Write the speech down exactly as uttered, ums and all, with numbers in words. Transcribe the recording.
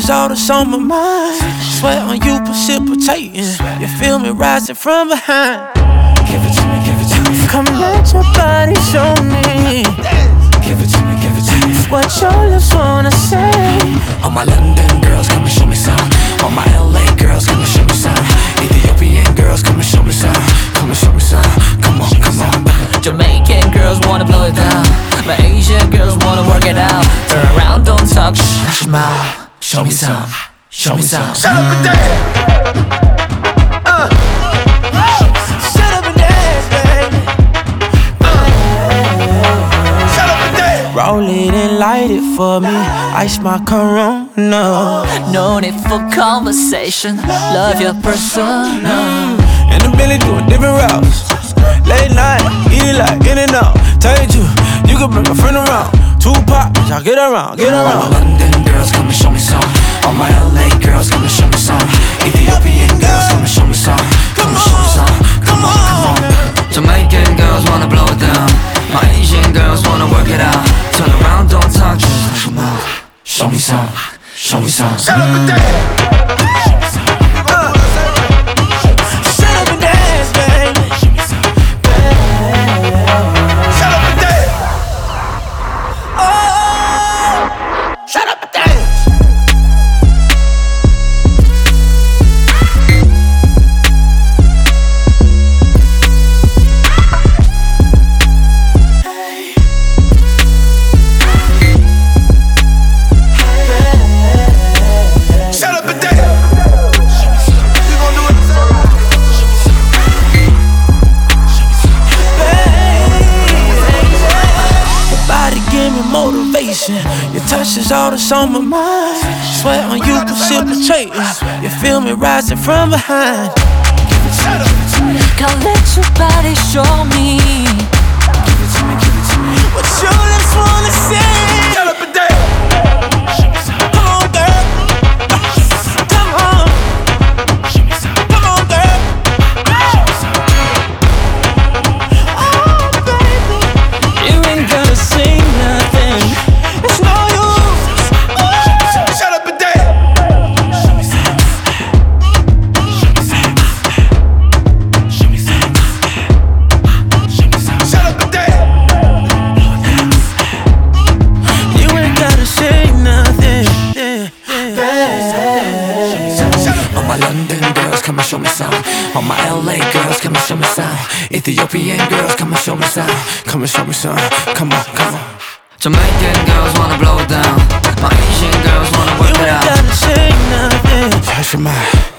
touch is all that's on my mind. Sweat on you precipitating. You feel me rising from behind. Give it to me, give it to me. Come let your body show me. Give it to me, give it to me. What your lips wanna say. All my London girls, come and show me some. All my L A girls, come and show me some. Ethiopian girls, come and show me some. Come and show me some. Come on, come on. Jamaican girls wanna blow it down. My Asian girls wanna work it out. Turn around, don't talk, shh, smile. Show me some, show me some. Shut up and dance. Uh. Shut up and dance, baby. Uh. Shut up and dance. Roll it and light it for me. Ice my Corona. No need for conversation. Love your persona. And the Billy doing different routes. Late night, eat it like in and out. Tell you too, you can bring a friend around. Two pop, y'all get around, get around. All my London girls, come and show me some. All my L A girls, come and show me some. Ethiopian girls, come and show me some. Come and show me some. Come on, come on. Jamaican girls wanna blow it down. My Asian girls wanna work it out. Turn around, don't talk, just smile. Show me some. Show me some. Shut up and dance. Uh. Shut up and dance, baby. Shut up and dance. Oh, shut up and dance. Motivation, your touch is all that's on my mind. Sweat on you precipitating. You feel me rising from behind. Come let your body show me. Give it to me, give it to me. What your lips wanna say. Shut up and dance. Come on, girl. Come on. Come on, girl. Oh, baby. You ain't gonna say nothing. It's no use. Oh. Shut up and dance. Shut up and dance. You ain't gotta say nothing. All my London girls, come and show me some. All my L A girls, come and show me some. Ethiopian girls, come and show me some. Come and show me some. Come on, come on. Jamaican girls wanna blow it down. My Asian girls wanna work You it ain't out. gotta say nothing. Touch your mind.